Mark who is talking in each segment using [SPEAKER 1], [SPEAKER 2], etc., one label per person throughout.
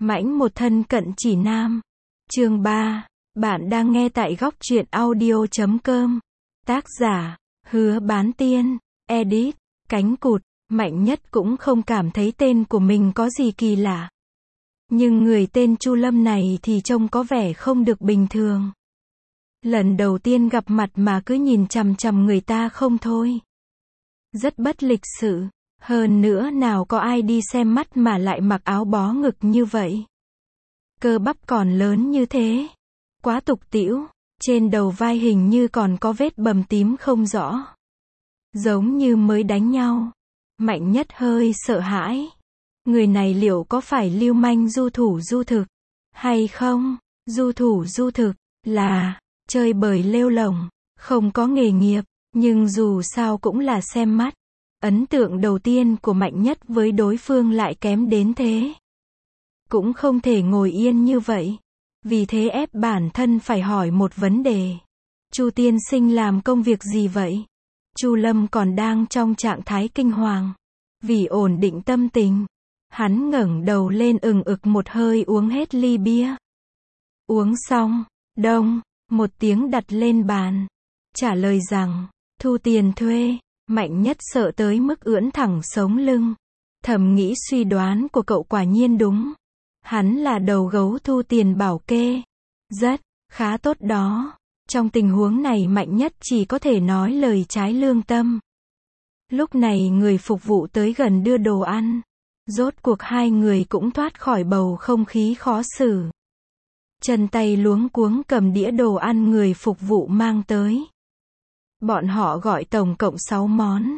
[SPEAKER 1] Mãnh một thân cận chỉ nam. Chương 3. Bạn đang nghe tại góc truyện audio.com. Tác giả, Hứa Bán Tiên. Edit, Cánh Cụt. Mạnh Nhất cũng không cảm thấy tên của mình có gì kỳ lạ. Nhưng người tên Chu Lâm này thì trông có vẻ không được bình thường. Lần đầu tiên gặp mặt mà cứ nhìn chằm chằm người ta không thôi. Rất bất lịch sự. Hơn nữa nào có ai đi xem mắt mà lại mặc áo bó ngực như vậy. Cơ bắp còn lớn như thế. Quá tục tĩu. Trên đầu vai hình như còn có vết bầm tím không rõ. Giống như mới đánh nhau. Mạnh Nhất hơi sợ hãi. Người này liệu có phải lưu manh du thủ du thực hay không? Du thủ du thực là chơi bời lêu lổng, không có nghề nghiệp, nhưng dù sao cũng là xem mắt. Ấn tượng đầu tiên của Mạnh Nhất với đối phương lại kém đến thế. Cũng không thể ngồi yên như vậy. Vì thế ép bản thân phải hỏi một vấn đề. Chu tiên sinh làm công việc gì vậy? Chu Lâm còn đang trong trạng thái kinh hoàng. Vì ổn định tâm tình, hắn ngẩng đầu lên ừng ực một hơi uống hết ly bia. Uống xong, đông, một tiếng đặt lên bàn. Trả lời rằng, thu tiền thuê. Mạnh Nhất sợ tới mức ưỡn thẳng sống lưng. Thầm nghĩ suy đoán của cậu quả nhiên đúng. Hắn là đầu gấu thu tiền bảo kê. Rất, khá tốt đó. Trong tình huống này Mạnh Nhất chỉ có thể nói lời trái lương tâm. Lúc này người phục vụ tới gần đưa đồ ăn. Rốt cuộc hai người cũng thoát khỏi bầu không khí khó xử. Chân tay luống cuống cầm đĩa đồ ăn người phục vụ mang tới. Bọn họ gọi tổng cộng 6 món.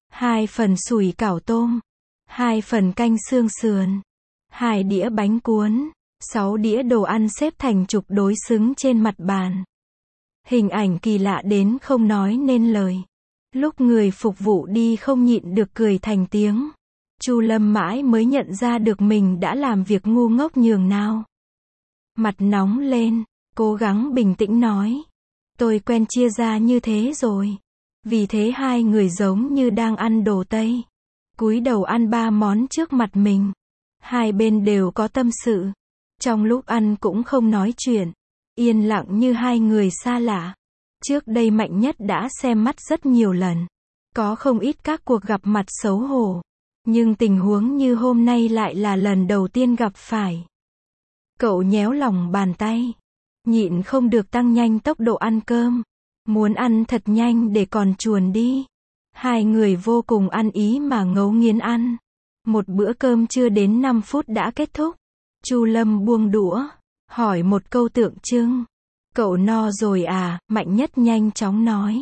[SPEAKER 1] 2 phần sủi cảo tôm. 2 phần canh xương sườn. 2 đĩa bánh cuốn. 6 đĩa đồ ăn xếp thành chục đối xứng trên mặt bàn. Hình ảnh kỳ lạ đến không nói nên lời. Lúc người phục vụ đi không nhịn được cười thành tiếng. Chu Lâm mãi mới nhận ra được mình đã làm việc ngu ngốc nhường nào. Mặt nóng lên, cố gắng bình tĩnh nói. Tôi quen chia ra như thế rồi. Vì thế hai người giống như đang ăn đồ Tây. Cúi đầu ăn 3 món trước mặt mình. Hai bên đều có tâm sự. Trong lúc ăn cũng không nói chuyện. Yên lặng như hai người xa lạ. Trước đây Mạnh Nhất đã xem mắt rất nhiều lần. Có không ít các cuộc gặp mặt xấu hổ. Nhưng tình huống như hôm nay lại là lần đầu tiên gặp phải. Cậu nhéo lòng bàn tay. Nhịn không được tăng nhanh tốc độ ăn cơm. Muốn ăn thật nhanh để còn chuồn đi. Hai người vô cùng ăn ý mà ngấu nghiến ăn. Một bữa cơm chưa đến 5 phút đã kết thúc. Chu Lâm buông đũa. Hỏi một câu tượng trưng. Cậu no rồi à? Mạnh Nhất nhanh chóng nói.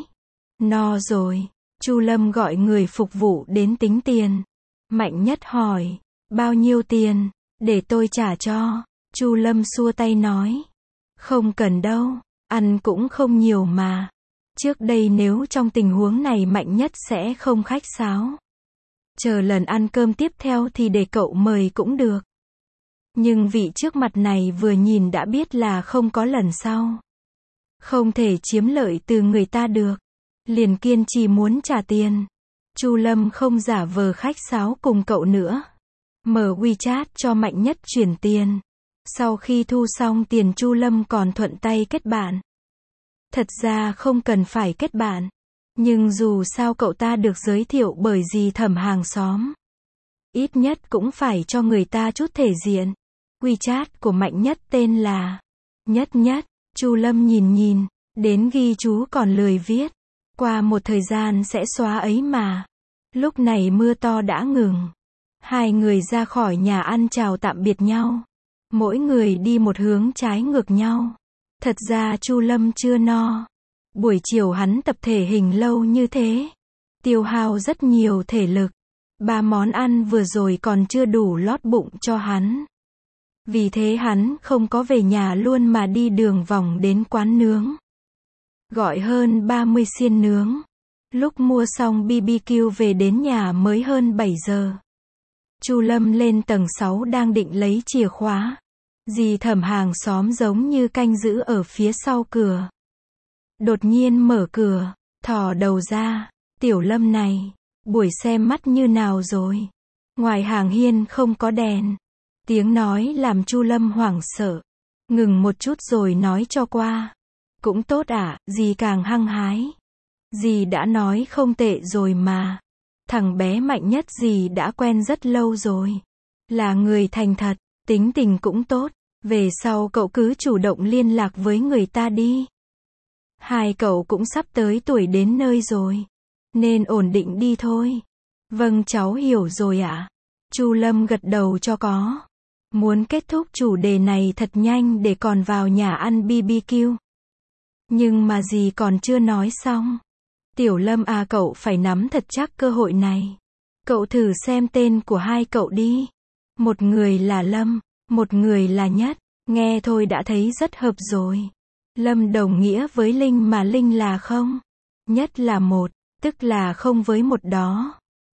[SPEAKER 1] No rồi. Chu Lâm gọi người phục vụ đến tính tiền. Mạnh Nhất hỏi. Bao nhiêu tiền? Để tôi trả cho. Chu Lâm xua tay nói. Không cần đâu. Ăn cũng không nhiều mà. Trước đây nếu trong tình huống này Mạnh Nhất sẽ không khách sáo. Chờ lần ăn cơm tiếp theo thì để cậu mời cũng được. Nhưng vị trước mặt này vừa nhìn đã biết là không có lần sau. Không thể chiếm lợi từ người ta được. Liền kiên trì muốn trả tiền. Chu Lâm không giả vờ khách sáo cùng cậu nữa. Mở WeChat cho Mạnh Nhất chuyển tiền. Sau khi thu xong tiền Chu Lâm còn thuận tay kết bạn. Thật ra không cần phải kết bạn. Nhưng dù sao cậu ta được giới thiệu bởi dì Thẩm hàng xóm. Ít nhất cũng phải cho người ta chút thể diện. WeChat của Mạnh Nhất tên là Nhất Nhất. Chu Lâm nhìn, đến ghi chú còn lười viết. Qua một thời gian sẽ xóa ấy mà. Lúc này mưa to đã ngừng. Hai người ra khỏi nhà ăn chào tạm biệt nhau. Mỗi người đi một hướng trái ngược nhau. Thật ra Chu Lâm chưa no. Buổi chiều hắn tập thể hình lâu như thế. Tiêu hao rất nhiều thể lực. 3 món ăn vừa rồi còn chưa đủ lót bụng cho hắn. Vì thế hắn không có về nhà luôn mà đi đường vòng đến quán nướng. Gọi hơn 30 xiên nướng. Lúc mua xong BBQ về đến nhà mới hơn 7 giờ. Chu Lâm lên tầng 6 đang định lấy chìa khóa. Dì Thẩm hàng xóm giống như canh giữ ở phía sau cửa. Đột nhiên mở cửa, thò đầu ra. Tiểu Lâm này, buổi xem mắt như nào rồi? Ngoài hàng hiên không có đèn. Tiếng nói làm Chu Lâm hoảng sợ. Ngừng một chút rồi nói cho qua. Cũng tốt ạ, dì càng hăng hái. Dì đã nói không tệ rồi mà. Thằng bé Mạnh Nhất dì đã quen rất lâu rồi. Là người thành thật, tính tình cũng tốt. Về sau cậu cứ chủ động liên lạc với người ta đi. Hai cậu cũng sắp tới tuổi đến nơi rồi. Nên ổn định đi thôi. Vâng cháu hiểu rồi ạ. Chu Lâm gật đầu cho có. Muốn kết thúc chủ đề này thật nhanh để còn vào nhà ăn BBQ. Nhưng mà dì còn chưa nói xong. Tiểu Lâm à, cậu phải nắm thật chắc cơ hội này. Cậu thử xem tên của hai cậu đi. Một người là Lâm, một người là Nhất. Nghe thôi đã thấy rất hợp rồi. Lâm đồng nghĩa với Linh mà Linh là không. Nhất là một, tức là không với một đó.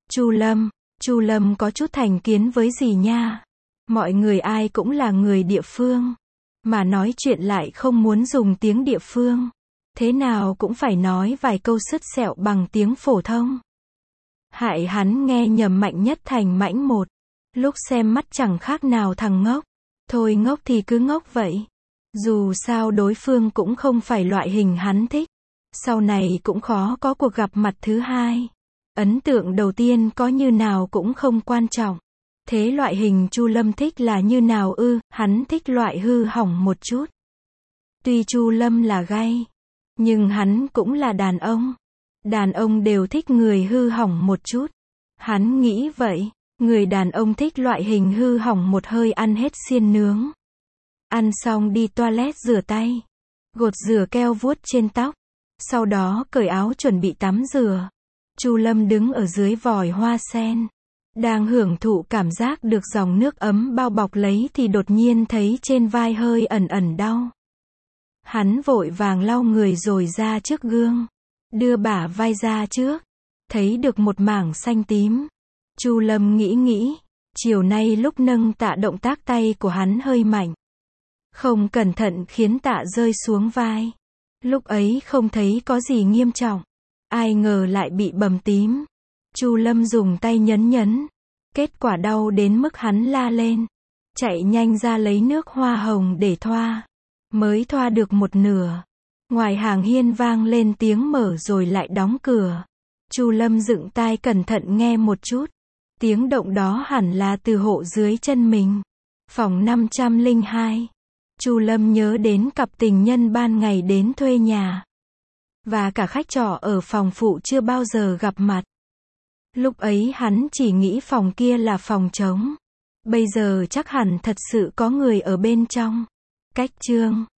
[SPEAKER 1] Chu Lâm có chút thành kiến với dì nha. Mọi người ai cũng là người địa phương. Mà nói chuyện lại không muốn dùng tiếng địa phương. Thế nào cũng phải nói vài câu sứt sẹo bằng tiếng phổ thông. Hại hắn nghe nhầm Mạnh Nhất thành Mãnh Một. Lúc xem mắt chẳng khác nào thằng ngốc. Thôi ngốc thì cứ ngốc vậy. Dù sao đối phương cũng không phải loại hình hắn thích. Sau này cũng khó có cuộc gặp mặt thứ hai. Ấn tượng đầu tiên có như nào cũng không quan trọng. Thế loại hình Chu Lâm thích là như nào ư? Hắn thích loại hư hỏng một chút. Tuy Chu Lâm là gay, nhưng hắn cũng là đàn ông. Đàn ông đều thích người hư hỏng một chút. Hắn nghĩ vậy. Người đàn ông thích loại hình hư hỏng một hơi ăn hết xiên nướng. Ăn xong đi toilet rửa tay. Gột rửa keo vuốt trên tóc. Sau đó cởi áo chuẩn bị tắm rửa. Chu Lâm đứng ở dưới vòi hoa sen. Đang hưởng thụ cảm giác được dòng nước ấm bao bọc lấy thì đột nhiên thấy trên vai hơi ẩn ẩn đau. Hắn vội vàng lau người rồi ra trước gương. Đưa bả vai ra trước. Thấy được một mảng xanh tím. Chu Lâm nghĩ. Chiều nay lúc nâng tạ động tác tay của hắn hơi mạnh. Không cẩn thận khiến tạ rơi xuống vai. Lúc ấy không thấy có gì nghiêm trọng. Ai ngờ lại bị bầm tím. Chu Lâm dùng tay nhấn. Kết quả đau đến mức hắn la lên. Chạy nhanh ra lấy nước hoa hồng để thoa. Mới thoa được một nửa. Ngoài hàng hiên vang lên tiếng mở rồi lại đóng cửa. Chu Lâm dựng tai cẩn thận nghe một chút. Tiếng động đó hẳn là từ hộ dưới chân mình. Phòng 502. Chu Lâm nhớ đến cặp tình nhân ban ngày đến thuê nhà. Và cả khách trọ ở phòng phụ chưa bao giờ gặp mặt. Lúc ấy hắn chỉ nghĩ phòng kia là phòng trống. Bây giờ chắc hẳn thật sự có người ở bên trong. Cách chương